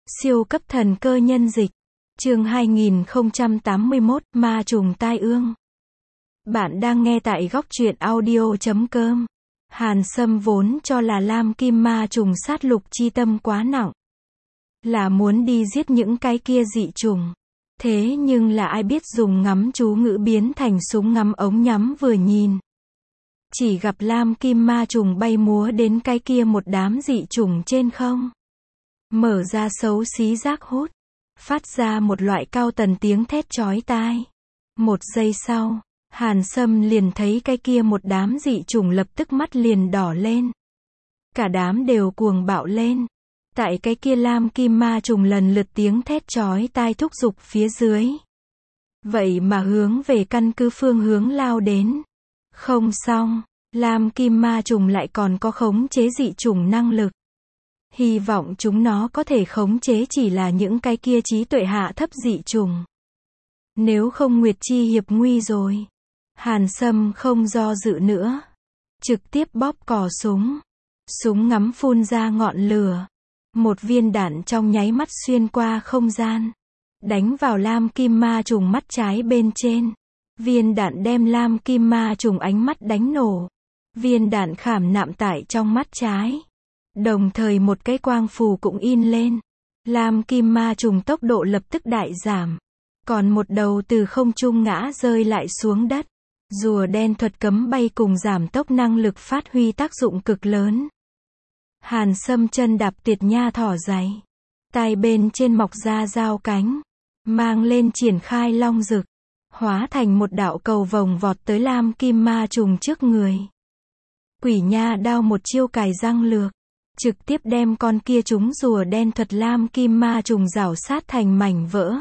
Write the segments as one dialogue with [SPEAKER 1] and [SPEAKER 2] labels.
[SPEAKER 1] Siêu cấp thần cơ nhân dịch. Chương 2081, ma trùng tai ương. Bạn đang nghe tại góc truyện audio.com. Hàn Sâm vốn cho là Lam Kim ma trùng sát lục chi tâm quá nặng, là muốn đi giết những cái kia dị trùng. Thế nhưng là ai biết dùng ngắm chú ngữ biến thành súng ngắm ống nhắm vừa nhìn, chỉ gặp Lam Kim ma trùng bay múa đến cái kia một đám dị trùng trên không, mở ra xấu xí rác hút, phát ra một loại cao tần tiếng thét chói tai. Một giây sau, Hàn Sâm liền thấy cái kia một đám dị trùng lập tức mắt liền đỏ lên. Cả đám đều cuồng bạo lên. Tại cái kia Lam Kim ma trùng lần lượt tiếng thét chói tai thúc giục phía dưới. Vậy mà hướng về căn cứ phương hướng lao đến. Không xong, Lam Kim ma trùng lại còn có khống chế dị trùng năng lực. Hy vọng chúng nó có thể khống chế chỉ là những cái kia trí tuệ hạ thấp dị trùng. Nếu không Nguyệt Chi hiệp nguy rồi. Hàn Sâm không do dự nữa, trực tiếp bóp cò súng. Súng ngắm phun ra ngọn lửa. Một viên đạn trong nháy mắt xuyên qua không gian, đánh vào Lam Kim ma trùng mắt trái bên trên. Viên đạn đem Lam Kim ma trùng ánh mắt đánh nổ. Viên đạn khảm nạm tại trong mắt trái. Đồng thời một cái quang phù cũng in lên. Lam Kim ma trùng tốc độ lập tức đại giảm. Còn một đầu từ không trung ngã rơi lại xuống đất. Rùa đen thuật cấm bay cùng giảm tốc năng lực phát huy tác dụng cực lớn. Hàn Sâm chân đạp tiệt nha thỏ giày. Tai bên trên mọc ra dao cánh. Mang lên triển khai long rực. Hóa thành một đạo cầu vồng vọt tới Lam Kim ma trùng trước người. Quỷ nha đao một chiêu cài răng lược. Trực tiếp đem con kia trúng rùa đen thuật Lam Kim ma trùng rảo sát thành mảnh vỡ.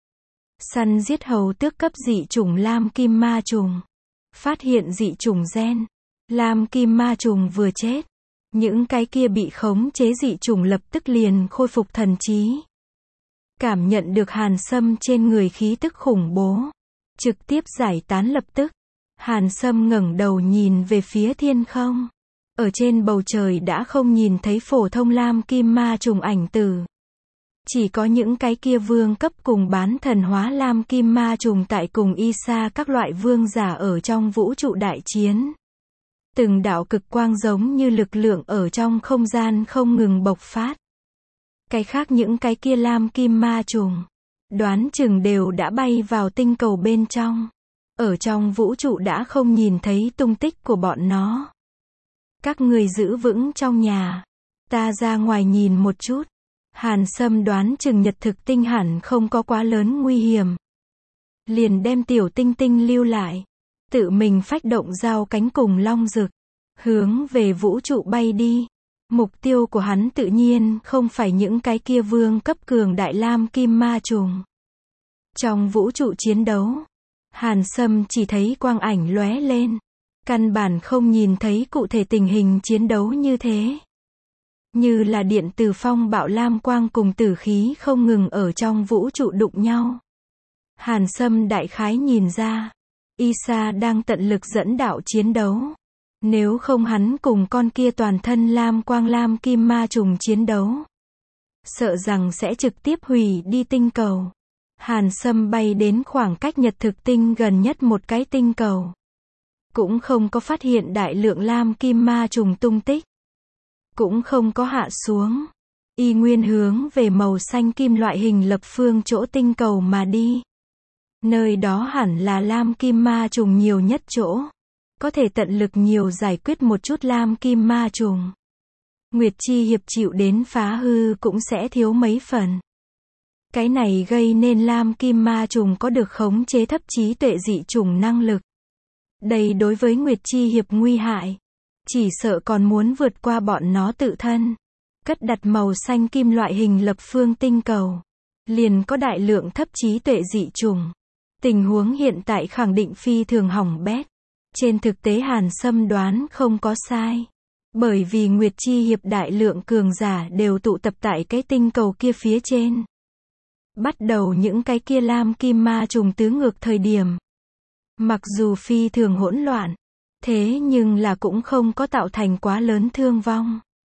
[SPEAKER 1] Săn giết hầu tước cấp dị trùng Lam Kim ma trùng. Phát hiện dị trùng gen. Lam Kim ma trùng vừa chết, những cái kia bị khống chế dị trùng lập tức liền khôi phục thần trí. Cảm nhận được Hàn Sâm trên người khí tức khủng bố, trực tiếp giải tán lập tức. Hàn Sâm ngẩng đầu nhìn về phía thiên không. Ở trên bầu trời đã không nhìn thấy phổ thông Lam Kim ma trùng ảnh tử. Chỉ có những cái kia vương cấp cùng bán thần hóa Lam Kim ma trùng tại cùng Isa các loại vương giả ở trong vũ trụ đại chiến. Từng đạo cực quang giống như lực lượng ở trong không gian không ngừng bộc phát. Cái khác những cái kia Lam Kim ma trùng, đoán chừng đều đã bay vào tinh cầu bên trong. Ở trong vũ trụ đã không nhìn thấy tung tích của bọn nó. Các người giữ vững trong nhà. Ta ra ngoài nhìn một chút. Hàn Sâm đoán chừng nhật thực tinh hẳn không có quá lớn nguy hiểm. Liền đem tiểu tinh tinh lưu lại. Tự mình phách động dao cánh cùng long rực. Hướng về vũ trụ bay đi. Mục tiêu của hắn tự nhiên không phải những cái kia vương cấp cường đại Lam Kim ma trùng. Trong vũ trụ chiến đấu, Hàn Sâm chỉ thấy quang ảnh lóe lên. Căn bản không nhìn thấy cụ thể tình hình chiến đấu như thế. Như là điện từ phong bạo lam quang cùng tử khí không ngừng ở trong vũ trụ đụng nhau. Hàn Sâm đại khái nhìn ra, Isa đang tận lực dẫn đạo chiến đấu. Nếu không hắn cùng con kia toàn thân lam quang Lam Kim ma trùng chiến đấu, sợ rằng sẽ trực tiếp hủy đi tinh cầu. Hàn Sâm bay đến khoảng cách nhật thực tinh gần nhất một cái tinh cầu. Cũng không có phát hiện đại lượng Lam Kim ma trùng tung tích. Cũng không có hạ xuống. Y nguyên hướng về màu xanh kim loại hình lập phương chỗ tinh cầu mà đi. Nơi đó hẳn là Lam Kim ma trùng nhiều nhất chỗ. Có thể tận lực nhiều giải quyết một chút Lam Kim ma trùng. Nguyệt Chi hiệp chịu đến phá hư cũng sẽ thiếu mấy phần. Cái này gây nên Lam Kim ma trùng có được khống chế thấp trí tuệ dị trùng năng lực. Đây đối với Nguyệt Chi hiệp nguy hại. Chỉ sợ còn muốn vượt qua bọn nó tự thân. Cất đặt màu xanh kim loại hình lập phương tinh cầu. Liền có đại lượng thấp trí tuệ dị trùng. Tình huống hiện tại khẳng định phi thường hỏng bét. Trên thực tế Hàn Sâm đoán không có sai. Bởi vì Nguyệt Chi hiệp đại lượng cường giả đều tụ tập tại cái tinh cầu kia phía trên. Bắt đầu những cái kia Lam Kim ma trùng tứ ngược thời điểm. Mặc dù phi thường hỗn loạn, thế nhưng là cũng không có tạo thành quá lớn thương vong.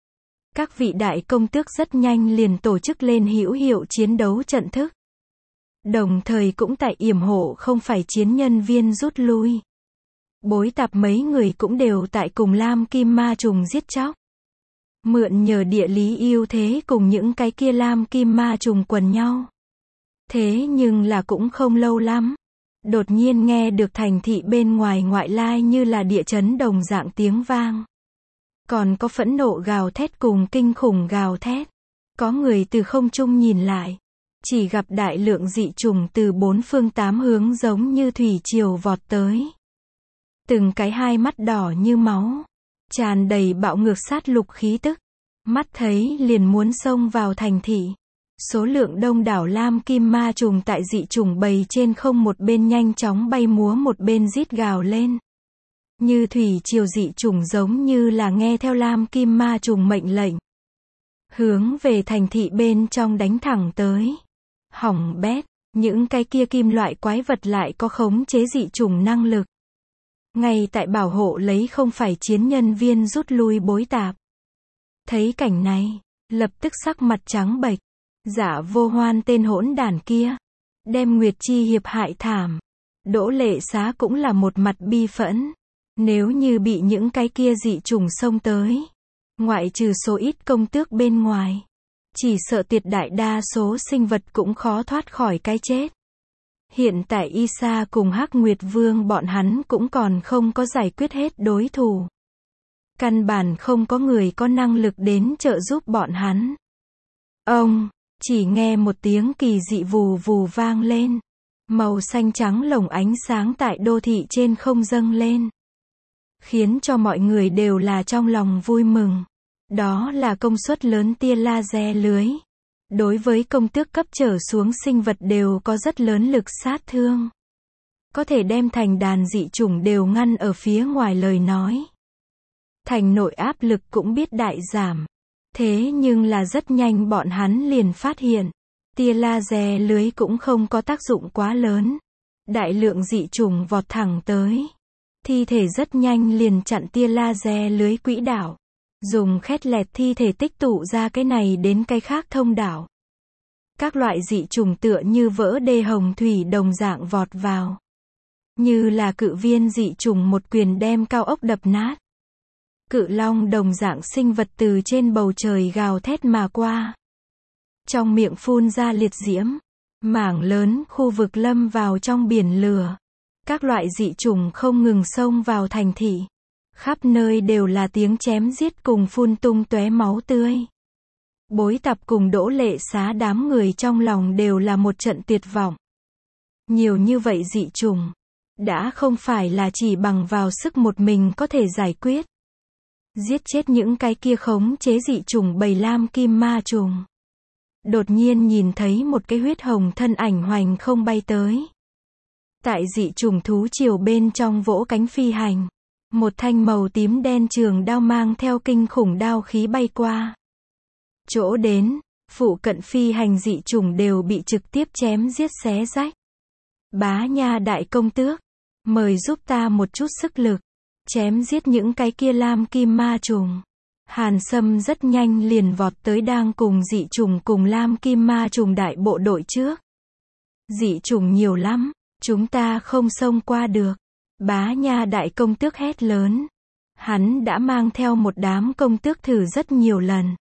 [SPEAKER 1] Các vị đại công tước rất nhanh liền tổ chức lên hữu hiệu chiến đấu trận thức. Đồng thời cũng tại yểm hộ không phải chiến nhân viên rút lui. Bối tạp mấy người cũng đều tại cùng Lam Kim Ma Trùng giết chóc. Mượn nhờ địa lý ưu thế cùng những cái kia Lam Kim Ma Trùng quần nhau. Thế nhưng là cũng không lâu lắm. Đột nhiên nghe được thành thị bên ngoài ngoại lai như là địa chấn đồng dạng tiếng vang. Còn có phẫn nộ gào thét cùng kinh khủng gào thét. Có người từ không trung nhìn lại. Chỉ gặp đại lượng dị trùng từ bốn phương tám hướng giống như thủy triều vọt tới. Từng cái hai mắt đỏ như máu. Tràn đầy bạo ngược sát lục khí tức. Mắt thấy liền muốn xông vào thành thị. Số lượng đông đảo Lam Kim Ma Trùng tại dị trùng bầy trên không một bên nhanh chóng bay múa một bên rít gào lên. Như thủy triều dị trùng giống như là nghe theo Lam Kim Ma Trùng mệnh lệnh. Hướng về thành thị bên trong đánh thẳng tới. Hỏng bét, những cái kia kim loại quái vật lại có khống chế dị trùng năng lực. Ngay tại bảo hộ lấy không phải chiến nhân viên rút lui bối tạp. Thấy cảnh này, lập tức sắc mặt trắng bệch. Giả Vô Hoan tên hỗn đản kia. Đem Nguyệt Chi Hiệp hại thảm. Đỗ Lệ Xá cũng là một mặt bi phẫn. Nếu như bị những cái kia dị trùng xông tới. Ngoại trừ số ít công tước bên ngoài. Chỉ sợ tuyệt đại đa số sinh vật cũng khó thoát khỏi cái chết. Hiện tại Isa cùng Hắc Nguyệt Vương bọn hắn cũng còn không có giải quyết hết đối thủ. Căn bản không có người có năng lực đến trợ giúp bọn hắn. Ông, chỉ nghe một tiếng kỳ dị vù vù vang lên. Màu xanh trắng lồng ánh sáng tại đô thị trên không dâng lên. Khiến cho mọi người đều là trong lòng vui mừng. Đó là công suất lớn tia laser lưới. Đối với công tước cấp trở xuống sinh vật đều có rất lớn lực sát thương. Có thể đem thành đàn dị chủng đều ngăn ở phía ngoài lời nói. Thành nội áp lực cũng biết đại giảm. Thế nhưng là rất nhanh bọn hắn liền phát hiện. Tia laser lưới cũng không có tác dụng quá lớn. Đại lượng dị chủng vọt thẳng tới. Thi thể rất nhanh liền chặn tia laser lưới quỹ đạo. Dùng khét lẹt thi thể tích tụ ra cái này đến cái khác thông đạo. Các loại dị trùng tựa như vỡ đê hồng thủy đồng dạng vọt vào. Như là cự viên dị trùng một quyền đem cao ốc đập nát. Cự long đồng dạng sinh vật từ trên bầu trời gào thét mà qua. Trong miệng phun ra liệt diễm. Mảng lớn khu vực lâm vào trong biển lửa. Các loại dị trùng không ngừng xông vào thành thị. Khắp nơi đều là tiếng chém giết cùng phun tung tóe máu tươi. Bối tạp cùng Đỗ Lệ Xá đám người trong lòng đều là một trận tuyệt vọng. Nhiều như vậy dị trùng. Đã không phải là chỉ bằng vào sức một mình có thể giải quyết. Giết chết những cái kia khống chế dị trùng bầy Lam Kim Ma Trùng. Đột nhiên nhìn thấy một cái huyết hồng thân ảnh hoành không bay tới. Tại dị trùng thú triều bên trong vỗ cánh phi hành. Một thanh màu tím đen trường đao mang theo kinh khủng đao khí bay qua. Chỗ đến, phụ cận phi hành dị trùng đều bị trực tiếp chém giết xé rách. Bá Nha đại công tước, mời giúp ta một chút sức lực. Chém giết những cái kia Lam Kim Ma Trùng. Hàn Sâm rất nhanh liền vọt tới đang cùng dị trùng cùng Lam Kim Ma Trùng đại bộ đội trước. Dị trùng nhiều lắm, chúng ta không xông qua được. Bá Nha đại công tước hét lớn. Hắn đã mang theo một đám công tước thử rất nhiều lần.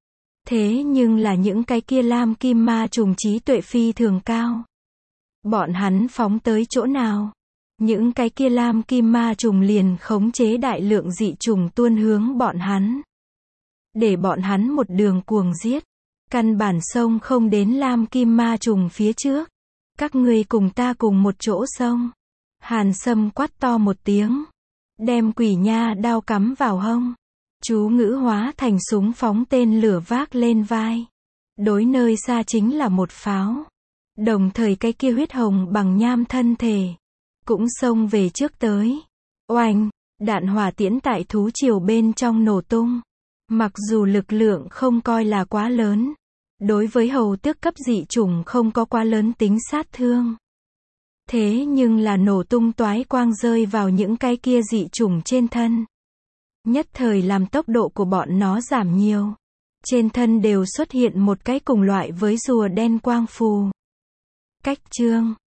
[SPEAKER 1] Thế nhưng là những cái kia Lam Kim Ma Trùng trí tuệ phi thường cao. Bọn hắn phóng tới chỗ nào? Những cái kia Lam Kim Ma Trùng liền khống chế đại lượng dị trùng tuôn hướng bọn hắn. Để bọn hắn một đường cuồng giết. Căn bản xông không đến Lam Kim Ma Trùng phía trước. Các ngươi cùng ta cùng một chỗ xông. Hàn Sâm quát to một tiếng. Đem quỷ nha đao cắm vào hông. Chú ngữ hóa thành súng phóng tên lửa vác lên vai. Đối nơi xa chính là một pháo. Đồng thời cái kia huyết hồng bằng nham thân thể. Cũng xông về trước tới. Oanh, đạn hỏa tiễn tại thú triều bên trong nổ tung. Mặc dù lực lượng không coi là quá lớn. Đối với hầu tước cấp dị chủng không có quá lớn tính sát thương. Thế nhưng là nổ tung toái quang rơi vào những cái kia dị chủng trên thân. Nhất thời làm tốc độ của bọn nó giảm nhiều. Trên thân đều xuất hiện một cái cùng loại với rùa đen quang phù. Cách chương